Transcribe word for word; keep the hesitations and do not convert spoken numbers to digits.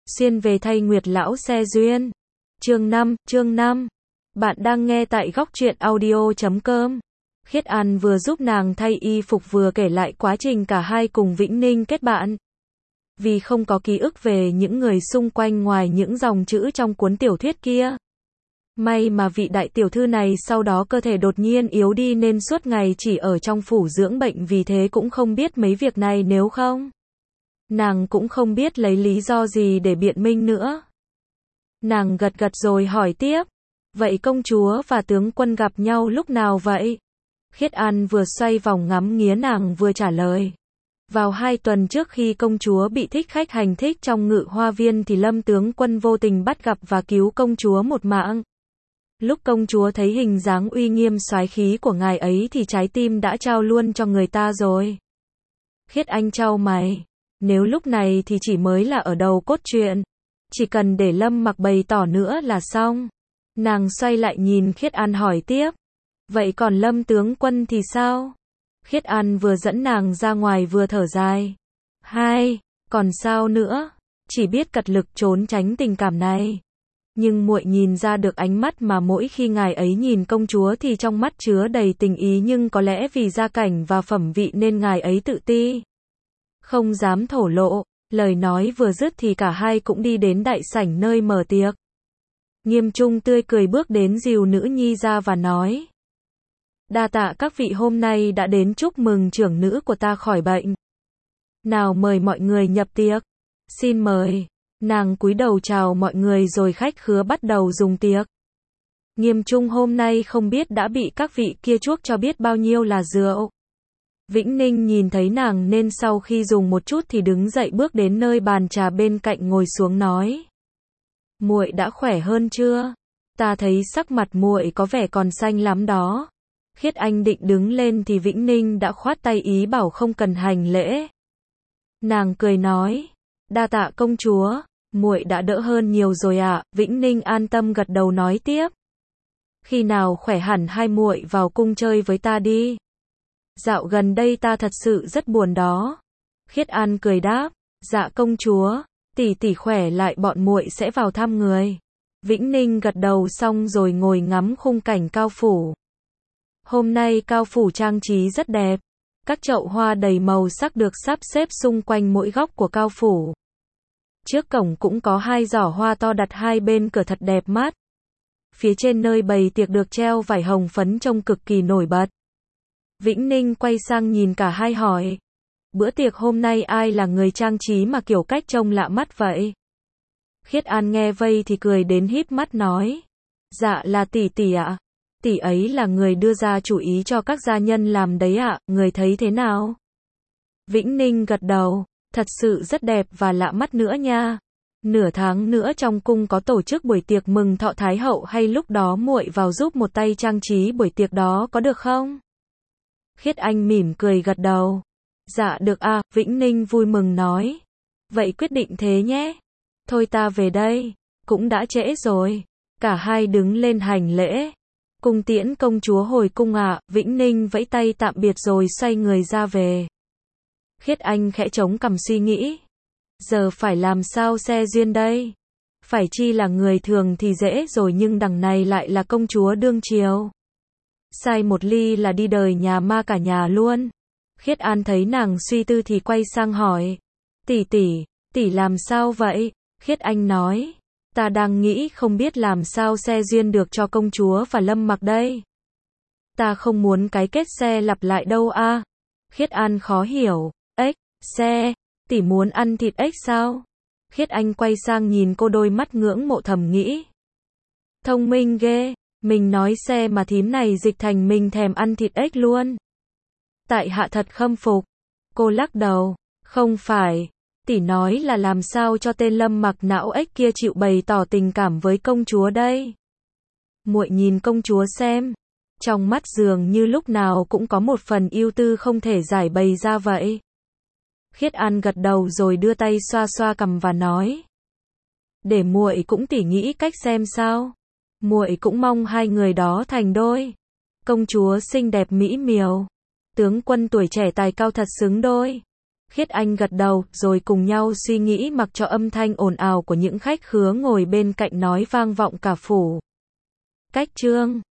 Xuyên về thay Nguyệt lão xe duyên. Chương năm, chương năm. Bạn đang nghe tại góc truyện audio chấm com. Khiết An vừa giúp nàng thay y phục vừa kể lại quá trình cả hai cùng Vĩnh Ninh kết bạn. Vì không có ký ức về những người xung quanh ngoài những dòng chữ trong cuốn tiểu thuyết kia. May mà vị đại tiểu thư này sau đó cơ thể đột nhiên yếu đi nên suốt ngày chỉ ở trong phủ dưỡng bệnh, vì thế cũng không biết mấy việc này, nếu không nàng cũng không biết lấy lý do gì để biện minh nữa. Nàng gật gật rồi hỏi tiếp, vậy công chúa và tướng quân gặp nhau lúc nào vậy? Khiết An vừa xoay vòng ngắm nghía nàng vừa trả lời. Vào hai tuần trước khi công chúa bị thích khách hành thích trong Ngự Hoa Viên thì Lâm tướng quân vô tình bắt gặp và cứu công chúa một mạng. Lúc công chúa thấy hình dáng uy nghiêm soái khí của ngài ấy thì trái tim đã trao luôn cho người ta rồi. Khiết Anh chau mày. Nếu lúc này thì chỉ mới là ở đầu cốt truyện. Chỉ cần để Lâm Mặc bày tỏ nữa là xong. Nàng xoay lại nhìn Khiết An hỏi tiếp. Vậy còn Lâm tướng quân thì sao? Khiết An vừa dẫn nàng ra ngoài vừa thở dài. Hai, còn sao nữa? Chỉ biết cật lực trốn tránh tình cảm này. Nhưng muội nhìn ra được ánh mắt mà mỗi khi ngài ấy nhìn công chúa thì trong mắt chứa đầy tình ý, nhưng có lẽ vì gia cảnh và phẩm vị nên ngài ấy tự ti, không dám thổ lộ. Lời nói vừa dứt thì cả hai cũng đi đến đại sảnh nơi mở tiệc. Nghiêm Trung tươi cười bước đến dìu nữ nhi ra và nói. Đa tạ các vị hôm nay đã đến chúc mừng trưởng nữ của ta khỏi bệnh. Nào mời mọi người nhập tiệc. Xin mời. Nàng cúi đầu chào mọi người rồi khách khứa bắt đầu dùng tiệc. Nghiêm Trung hôm nay không biết đã bị các vị kia chuốc cho biết bao nhiêu là rượu. Vĩnh Ninh nhìn thấy nàng nên sau khi dùng một chút thì đứng dậy bước đến nơi bàn trà bên cạnh ngồi xuống nói. Muội đã khỏe hơn chưa? Ta thấy sắc mặt muội có vẻ còn xanh lắm đó. Khiết Anh định đứng lên thì Vĩnh Ninh đã khoát tay ý bảo không cần hành lễ. Nàng cười nói. Đa tạ công chúa, muội đã đỡ hơn nhiều rồi ạ. À. Vĩnh Ninh an tâm gật đầu nói tiếp. Khi nào khỏe hẳn hai muội vào cung chơi với ta đi. Dạo gần đây ta thật sự rất buồn đó. Khiết An cười đáp. Dạ công chúa, tỷ tỷ khỏe lại bọn muội sẽ vào thăm người. Vĩnh Ninh gật đầu xong rồi ngồi ngắm khung cảnh Cao Phủ. Hôm nay Cao Phủ trang trí rất đẹp. Các chậu hoa đầy màu sắc được sắp xếp xung quanh mỗi góc của Cao Phủ. Trước cổng cũng có hai giỏ hoa to đặt hai bên cửa thật đẹp mắt. Phía trên nơi bày tiệc được treo vải hồng phấn trông cực kỳ nổi bật. Vĩnh Ninh quay sang nhìn cả hai hỏi. Bữa tiệc hôm nay ai là người trang trí mà kiểu cách trông lạ mắt vậy? Khiết An nghe vây thì cười đến híp mắt nói. Dạ là tỷ tỷ ạ. Tỷ ấy là người đưa ra chủ ý cho các gia nhân làm đấy ạ, người thấy thế nào? Vĩnh Ninh gật đầu. Thật sự rất đẹp và lạ mắt nữa nha. Nửa tháng nữa trong cung có tổ chức buổi tiệc mừng thọ Thái hậu, hay lúc đó muội vào giúp một tay trang trí buổi tiệc đó có được không? Khiết Anh mỉm cười gật đầu. Dạ được à, Vĩnh Ninh vui mừng nói. Vậy quyết định thế nhé. Thôi ta về đây, cũng đã trễ rồi. Cả hai đứng lên hành lễ. Cung tiễn công chúa hồi cung ạ. À. Vĩnh Ninh vẫy tay tạm biệt rồi xoay người ra về. Khiết Anh khẽ chống cằm suy nghĩ. Giờ phải làm sao xe duyên đây? Phải chi là người thường thì dễ rồi, nhưng đằng này lại là công chúa đương triều. Sai một ly là đi đời nhà ma cả nhà luôn. Khiết An thấy nàng suy tư thì quay sang hỏi. Tỷ tỷ, tỷ làm sao vậy? Khiết Anh nói. Ta đang nghĩ không biết làm sao xe duyên được cho công chúa và Lâm Mặc đây. Ta không muốn cái kết xe lặp lại đâu a. À. Khiết An khó hiểu. Ếch, xe, tỷ muốn ăn thịt ếch sao? Khiết Anh quay sang nhìn cô, đôi mắt ngưỡng mộ thầm nghĩ. Thông minh ghê, mình nói xe mà thím này dịch thành mình thèm ăn thịt ếch luôn. Tại hạ thật khâm phục. Cô lắc đầu, không phải, tỷ nói là làm sao cho tên Lâm Mặc não ếch kia chịu bày tỏ tình cảm với công chúa đây. Muội nhìn công chúa xem, trong mắt dường như lúc nào cũng có một phần ưu tư không thể giải bày ra vậy. Khiết An gật đầu rồi đưa tay xoa xoa cằm và nói. Để muội cũng tỉ nghĩ cách xem sao. Muội cũng mong hai người đó thành đôi. Công chúa xinh đẹp mỹ miều. Tướng quân tuổi trẻ tài cao thật xứng đôi. Khiết Anh gật đầu, rồi cùng nhau suy nghĩ mặc cho âm thanh ồn ào của những khách khứa ngồi bên cạnh nói vang vọng cả phủ. Cách chương